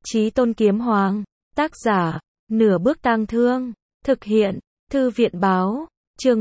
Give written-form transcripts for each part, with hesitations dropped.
Chí Tôn Kiếm Hoàng, tác giả, Nửa Bước Tang Thương, thực hiện, Thư viện báo, chương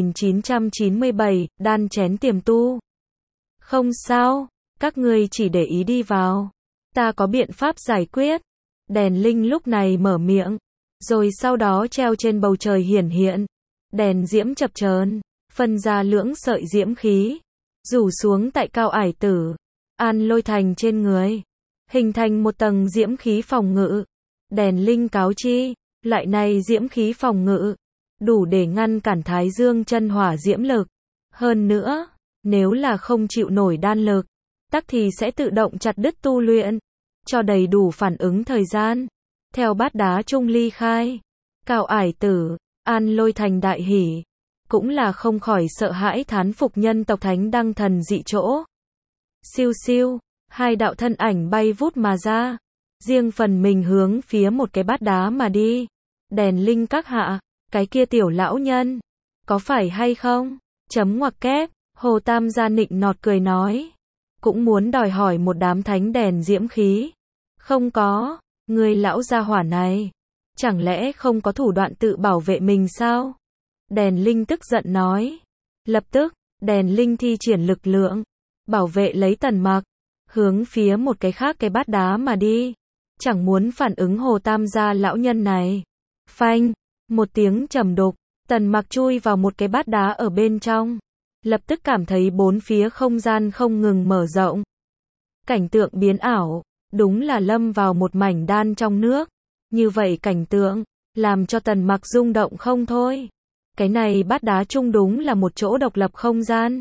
1997, đan chén tiềm tu. Không sao, các ngươi chỉ để ý đi vào. Ta có biện pháp giải quyết. Đèn linh lúc này mở miệng, rồi sau đó treo trên bầu trời hiển hiện. Đèn diễm chập chờn, phân ra lưỡng sợi diễm khí, rủ xuống tại Cao Ải Tử, An Lôi Thành trên người, hình thành một tầng diễm khí phòng ngự. Đèn linh cáo chi, loại này diễm khí phòng ngự, đủ để ngăn cản Thái Dương chân hỏa diễm lực. Hơn nữa, nếu là không chịu nổi đan lực, tắc thì sẽ tự động chặt đứt tu luyện, cho đầy đủ phản ứng thời gian. Theo Bát Đá Trung ly khai, Cao Ải Tử, An Lôi Thành đại hỉ, cũng là không khỏi sợ hãi thán phục nhân tộc thánh đăng thần dị chỗ. Siêu siêu, hai đạo thân ảnh bay vút mà ra, riêng phần mình hướng phía một cái bát đá mà đi. Đèn linh các hạ, cái kia tiểu lão nhân, có phải hay không? Chấm ngoặc kép, Hồ Tam gia nịnh nọt cười nói, cũng muốn đòi hỏi một đám thánh đèn diễm khí. Không có, người lão gia hỏa này, chẳng lẽ không có thủ đoạn tự bảo vệ mình sao? Đèn linh tức giận nói. Lập tức, đèn linh thi triển lực lượng, bảo vệ lấy Tần Mặc, hướng phía một cái khác cái bát đá mà đi, chẳng muốn phản ứng Hồ Tam gia lão nhân này. Phanh, một tiếng trầm đục, Tần Mặc chui vào một cái bát đá ở bên trong, lập tức cảm thấy bốn phía không gian không ngừng mở rộng. Cảnh tượng biến ảo, đúng là lâm vào một mảnh đan trong nước. Như vậy cảnh tượng, làm cho Tần Mặc rung động không thôi. Cái này bát đá chung đúng là một chỗ độc lập không gian.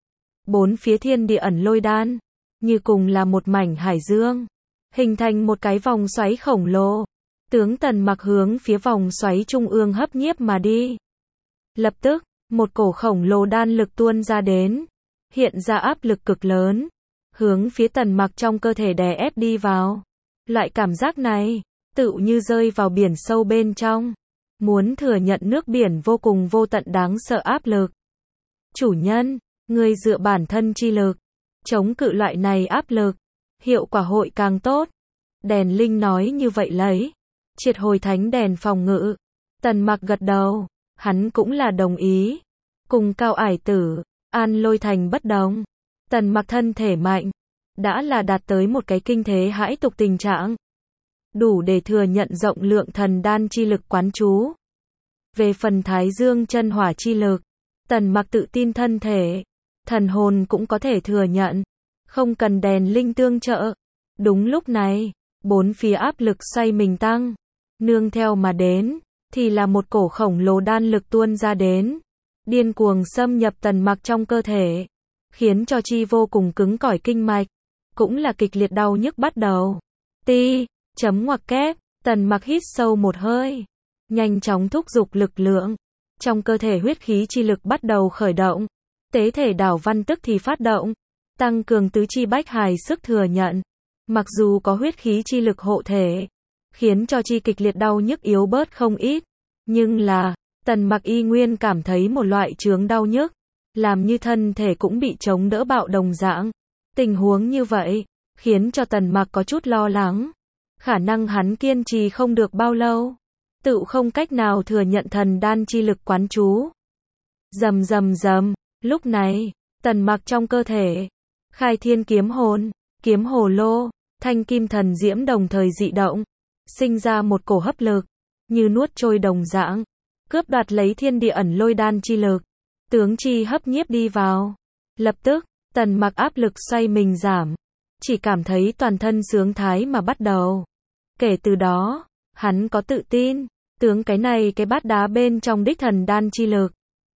Bốn phía thiên địa ẩn lôi đan, như cùng là một mảnh hải dương, hình thành một cái vòng xoáy khổng lồ. Tướng Tần Mặc hướng phía vòng xoáy trung ương hấp nhiếp mà đi. Lập tức, một cổ khổng lồ đan lực tuôn ra đến, hiện ra áp lực cực lớn, hướng phía Tần Mặc trong cơ thể đè ép đi vào. Loại cảm giác này, tựu như rơi vào biển sâu bên trong, muốn thừa nhận nước biển vô cùng vô tận đáng sợ áp lực. Chủ nhân, ngươi dựa bản thân chi lực, chống cự loại này áp lực, hiệu quả hội càng tốt. Đèn linh nói như vậy lấy, triệt hồi thánh đèn phòng ngự. Tần Mặc gật đầu, hắn cũng là đồng ý. Cùng Cao Ải Tử, An Lôi Thành bất đồng, Tần Mặc thân thể mạnh, đã là đạt tới một cái kinh thế hãi tục tình trạng, đủ để thừa nhận rộng lượng thần đan chi lực quán chú. Về phần Thái Dương chân hỏa chi lực, Tần Mặc tự tin thân thể, thần hồn cũng có thể thừa nhận, không cần đèn linh tương trợ. Đúng lúc này, bốn phía áp lực xoay mình tăng, nương theo mà đến, thì là một cổ khổng lồ đan lực tuôn ra đến, điên cuồng xâm nhập Tần Mặc trong cơ thể, khiến cho chi vô cùng cứng cỏi kinh mạch, cũng là kịch liệt đau nhức bắt đầu. Ti, chấm ngoặc kép, Tần Mặc hít sâu một hơi, nhanh chóng thúc giục lực lượng, trong cơ thể huyết khí chi lực bắt đầu khởi động, tế thể đảo văn tức thì phát động, tăng cường tứ chi bách hài sức thừa nhận. Mặc dù có huyết khí chi lực hộ thể, khiến cho chi kịch liệt đau nhức yếu bớt không ít, nhưng là, Tần Mặc y nguyên cảm thấy một loại chướng đau nhức, làm như thân thể cũng bị chống đỡ bạo đồng dạng. Tình huống như vậy, khiến cho Tần Mặc có chút lo lắng, khả năng hắn kiên trì không được bao lâu, tự không cách nào thừa nhận thần đan chi lực quán chú. Rầm rầm rầm, lúc này, Tần Mặc trong cơ thể, khai thiên kiếm hồn, kiếm hồ lô, thanh kim thần diễm đồng thời dị động, sinh ra một cổ hấp lực, như nuốt trôi đồng dạng, cướp đoạt lấy thiên địa ẩn lôi đan chi lực, tướng chi hấp nhiếp đi vào. Lập tức, Tần Mặc áp lực xoay mình giảm, chỉ cảm thấy toàn thân sướng thái mà bắt đầu. Kể từ đó, hắn có tự tin, tướng cái này cái bát đá bên trong đích thần đan chi lực.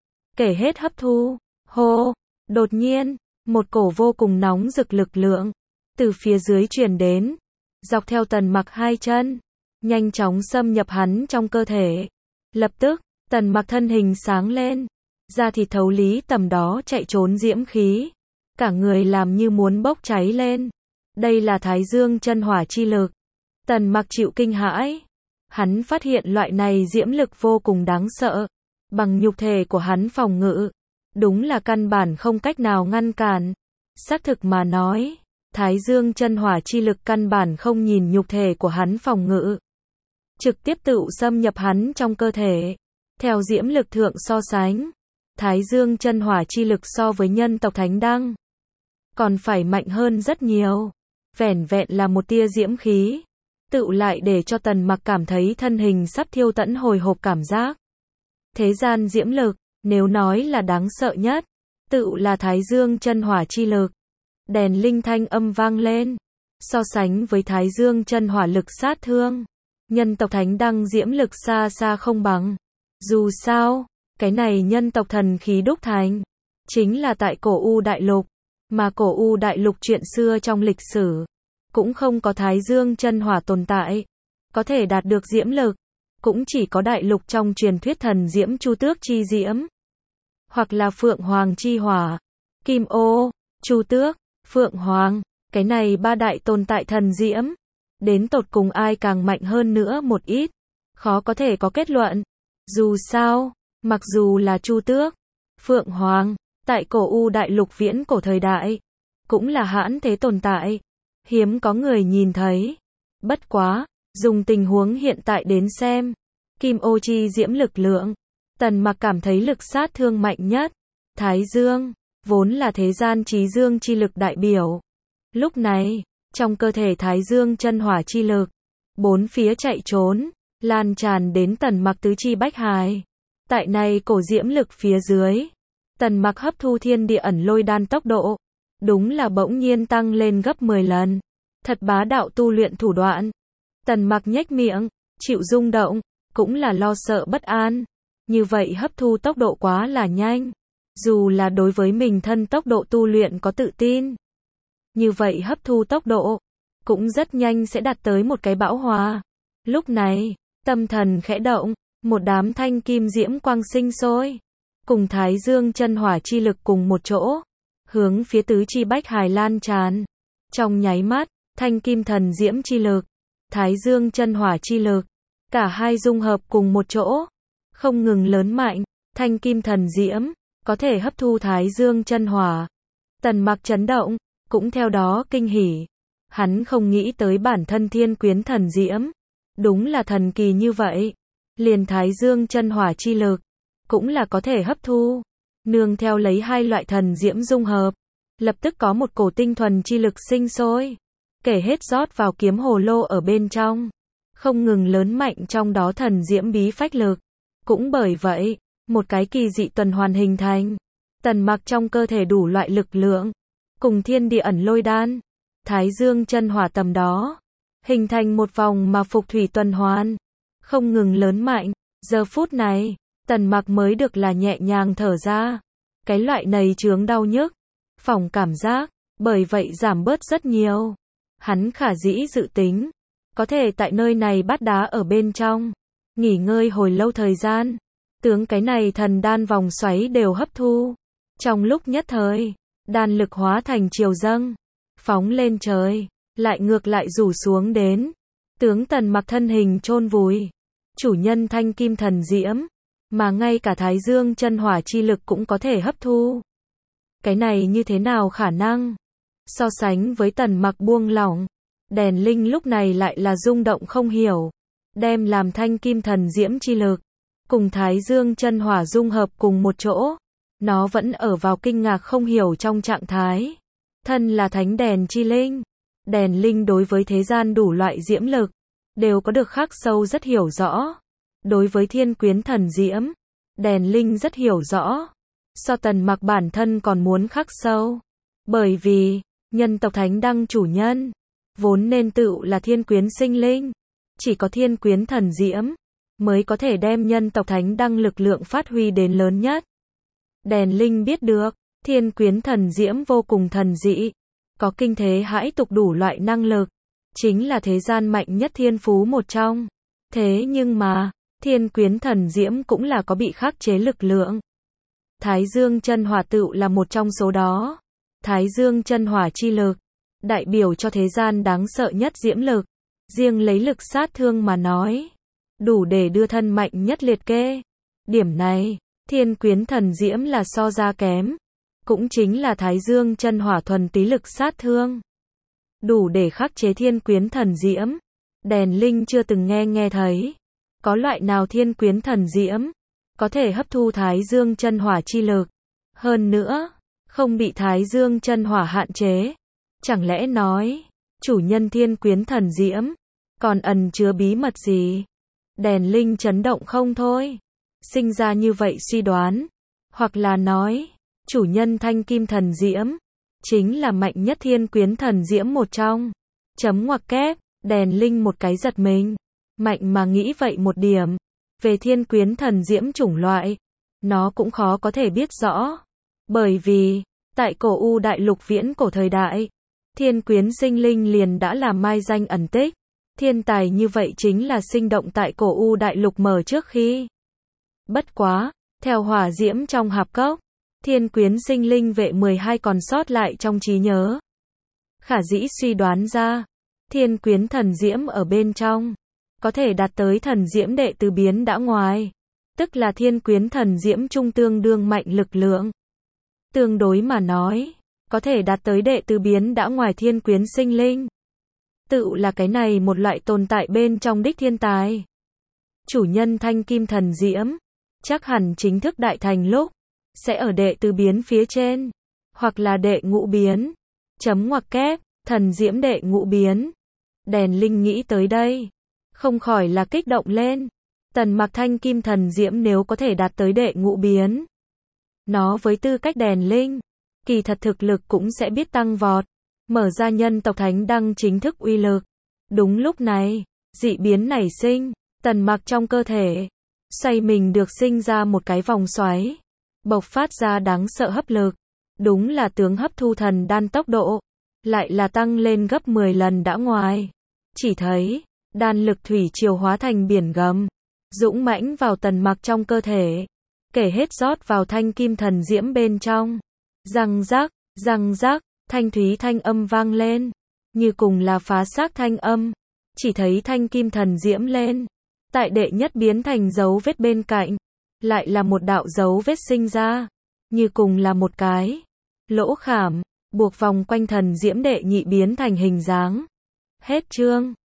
Kể hết hấp thu, hô, đột nhiên, một cổ vô cùng nóng rực lực lượng, từ phía dưới truyền đến, dọc theo Tần Mặc hai chân, nhanh chóng xâm nhập hắn trong cơ thể. Lập tức, Tần Mặc thân hình sáng lên, da thịt thấu lý tầm đó chạy trốn diễm khí, cả người làm như muốn bốc cháy lên. Đây là Thái Dương chân hỏa chi lực. Tần Mặc chịu kinh hãi, hắn phát hiện loại này diễm lực vô cùng đáng sợ, bằng nhục thể của hắn phòng ngự, đúng là căn bản không cách nào ngăn cản. Xác thực mà nói, Thái dương chân hỏa chi lực căn bản không nhìn nhục thể của hắn phòng ngự. Trực tiếp tự xâm nhập hắn trong cơ thể. Theo diễm lực thượng so sánh, Thái dương chân hỏa chi lực so với nhân tộc Thánh Đăng còn phải mạnh hơn rất nhiều. Vẻn vẹn là một tia diễm khí, tựu lại để cho Tần Mặc cảm thấy thân hình sắp thiêu tẫn hồi hộp cảm giác. Thế gian diễm lực, nếu nói là đáng sợ nhất, tựu là Thái dương chân hỏa chi lực. Đèn linh thanh âm vang lên. So sánh với Thái dương chân hỏa lực sát thương, nhân tộc Thánh Đăng diễm lực xa xa không bằng. Dù sao, cái này nhân tộc thần khí đúc thành, chính là tại cổ U Đại Lục, mà cổ U Đại Lục chuyện xưa trong lịch sử, cũng không có Thái dương chân hỏa tồn tại. Có thể đạt được diễm lực, cũng chỉ có Đại Lục trong truyền thuyết thần diễm Chu Tước chi diễm, hoặc là Phượng Hoàng chi hỏa. Kim Ô, Chu Tước, Phượng Hoàng, cái này ba đại tồn tại thần diễm, đến tột cùng ai càng mạnh hơn nữa một ít, khó có thể có kết luận. Dù sao, mặc dù là Chu Tước, Phượng Hoàng, tại cổ U Đại Lục viễn cổ thời đại, cũng là hãn thế tồn tại, hiếm có người nhìn thấy. Bất quá, dùng tình huống hiện tại đến xem, Kim Ô chi diễm lực lượng, Tần Mặc cảm thấy lực sát thương mạnh nhất. Thái dương, vốn là thế gian chí dương chi lực đại biểu. Lúc này, trong cơ thể Thái dương chân hỏa chi lực, bốn phía chạy trốn, lan tràn đến Tần Mặc tứ chi bách hài. Tại này cổ diễm lực phía dưới, Tần Mặc hấp thu thiên địa ẩn lôi đan tốc độ, đúng là bỗng nhiên tăng lên gấp 10 lần. Thật bá đạo tu luyện thủ đoạn. Tần Mặc nhếch miệng, chịu rung động, cũng là lo sợ bất an. Như vậy hấp thu tốc độ quá là nhanh. Dù là đối với mình thân tốc độ tu luyện có tự tin, như vậy hấp thu tốc độ cũng rất nhanh sẽ đạt tới một cái bão hòa. Lúc này, tâm thần khẽ động, một đám thanh kim diễm quang sinh sôi, cùng Thái dương chân hỏa chi lực cùng một chỗ, hướng phía tứ chi bách hài lan tràn. Trong nháy mắt, thanh kim thần diễm chi lực, Thái dương chân hỏa chi lực, cả hai dung hợp cùng một chỗ, không ngừng lớn mạnh. Thanh kim thần diễm có thể hấp thu Thái dương chân hỏa. Tần Mặc chấn động, cũng theo đó kinh hỉ. Hắn không nghĩ tới bản thân thiên quyến thần diễm, đúng là thần kỳ như vậy. Liền Thái dương chân hỏa chi lực, cũng là có thể hấp thu. Nương theo lấy hai loại thần diễm dung hợp, lập tức có một cổ tinh thuần chi lực sinh sôi. Kể hết rót vào kiếm hồ lô ở bên trong, không ngừng lớn mạnh trong đó thần diễm bí phách lực. Cũng bởi vậy, một cái kỳ dị tuần hoàn hình thành. Tần Mặc trong cơ thể đủ loại lực lượng, cùng thiên địa ẩn lôi đan, Thái dương chân hỏa tầm đó, hình thành một vòng mà phục thủy tuần hoàn, không ngừng lớn mạnh. Giờ phút này, Tần Mặc mới được là nhẹ nhàng thở ra. Cái loại này chướng đau nhức, phỏng cảm giác, bởi vậy giảm bớt rất nhiều. Hắn khả dĩ dự tính, có thể tại nơi này bát đá ở bên trong, nghỉ ngơi hồi lâu thời gian, tướng cái này thần đan vòng xoáy đều hấp thu. Trong lúc nhất thời, đan lực hóa thành triều dâng, phóng lên trời, lại ngược lại rủ xuống đến. Tướng Tần Mặc thân hình chôn vùi, chủ nhân thanh kim thần diễm, mà ngay cả Thái dương chân hỏa chi lực cũng có thể hấp thu. Cái này như thế nào khả năng? So sánh với Tần Mặc buông lỏng, đèn linh lúc này lại là rung động không hiểu. Đem làm thanh kim thần diễm chi lực, cùng Thái dương chân hỏa dung hợp cùng một chỗ. Nó vẫn ở vào kinh ngạc không hiểu trong trạng thái. Thân là thánh đèn chi linh. Đèn linh đối với thế gian đủ loại diễm lực, đều có được khắc sâu rất hiểu rõ. Đối với thiên quyến thần diễm, đèn linh rất hiểu rõ. So Tần Mặc bản thân còn muốn khắc sâu. Bởi vì, nhân tộc Thánh Đăng chủ nhân, vốn nên tự là thiên quyến sinh linh. Chỉ có thiên quyến thần diễm, mới có thể đem nhân tộc Thánh Đăng lực lượng phát huy đến lớn nhất. Đèn linh biết được, thiên quyến thần diễm vô cùng thần dị, có kinh thế hãi tục đủ loại năng lực, chính là thế gian mạnh nhất thiên phú một trong. Thế nhưng mà, thiên quyến thần diễm cũng là có bị khắc chế lực lượng. Thái dương chân hỏa tựu là một trong số đó. Thái dương chân hỏa chi lực, đại biểu cho thế gian đáng sợ nhất diễm lực. Riêng lấy lực sát thương mà nói, đủ để đưa thân mạnh nhất liệt kê. Điểm này, thiên quyến thần diễm là so ra kém. Cũng chính là Thái dương chân hỏa thuần túy lực sát thương. đủ để khắc chế thiên quyến thần diễm. Đèn linh chưa từng nghe thấy. Có loại nào thiên quyến thần diễm có thể hấp thu Thái Dương chân hỏa chi lực. Hơn nữa, không bị Thái Dương chân hỏa hạn chế. Chẳng lẽ nói, chủ nhân thiên quyến thần diễm còn ẩn chứa bí mật gì? Đèn linh chấn động không thôi. Sinh ra như vậy suy đoán. Hoặc là nói, chủ nhân thanh kim thần diễm chính là mạnh nhất thiên quyến thần diễm một trong. Chấm ngoặc kép, đèn linh một cái giật mình. Mạnh mà nghĩ vậy một điểm. Về thiên quyến thần diễm chủng loại, nó cũng khó có thể biết rõ. Bởi vì, tại cổ U đại lục viễn cổ thời đại, thiên quyến sinh linh liền đã là mai danh ẩn tích. Thiên tài như vậy chính là sinh động tại cổ U đại lục mở trước khi. Bất quá, theo hỏa diễm trong hạp cốc, thiên quyến sinh linh vệ 12 còn sót lại trong trí nhớ. Khả dĩ suy đoán ra, thiên quyến thần diễm ở bên trong có thể đạt tới thần diễm đệ tứ biến đã ngoài, tức là thiên quyến thần diễm trung tương đương mạnh lực lượng. Tương đối mà nói, có thể đạt tới đệ tứ biến đã ngoài thiên quyến sinh linh. Tự là cái này một loại tồn tại bên trong đích thiên tài. Chủ nhân thanh kim thần diễm, chắc hẳn chính thức đại thành lúc, sẽ ở đệ tứ biến phía trên, hoặc là đệ ngũ biến. Chấm ngoặc kép, thần diễm đệ ngũ biến. Đèn linh nghĩ tới đây, không khỏi là kích động lên. Tần Mặc thanh kim thần diễm nếu có thể đạt tới đệ ngũ biến, nó với tư cách đèn linh, kỳ thật thực lực cũng sẽ biết tăng vọt, mở ra nhân tộc thánh đăng chính thức uy lực. Đúng lúc này, dị biến nảy sinh, Tần Mặc trong cơ thể, xoay mình được sinh ra một cái vòng xoáy, bộc phát ra đáng sợ hấp lực. Đúng là tướng hấp thu thần đan tốc độ, lại là tăng lên gấp 10 lần đã ngoài. Chỉ thấy, đan lực thủy triều hóa thành biển gầm, dũng mãnh vào Tần Mặc trong cơ thể, kể hết rót vào thanh kim thần diễm bên trong. Răng rắc, thanh thúy thanh âm vang lên, như cùng là phá xác thanh âm. Chỉ thấy thanh kim thần diễm lên, tại đệ nhất biến thành dấu vết bên cạnh, lại là một đạo dấu vết sinh ra, như cùng là một cái lỗ khảm, buộc vòng quanh thần diễm đệ nhị biến thành hình dáng. Hết chương.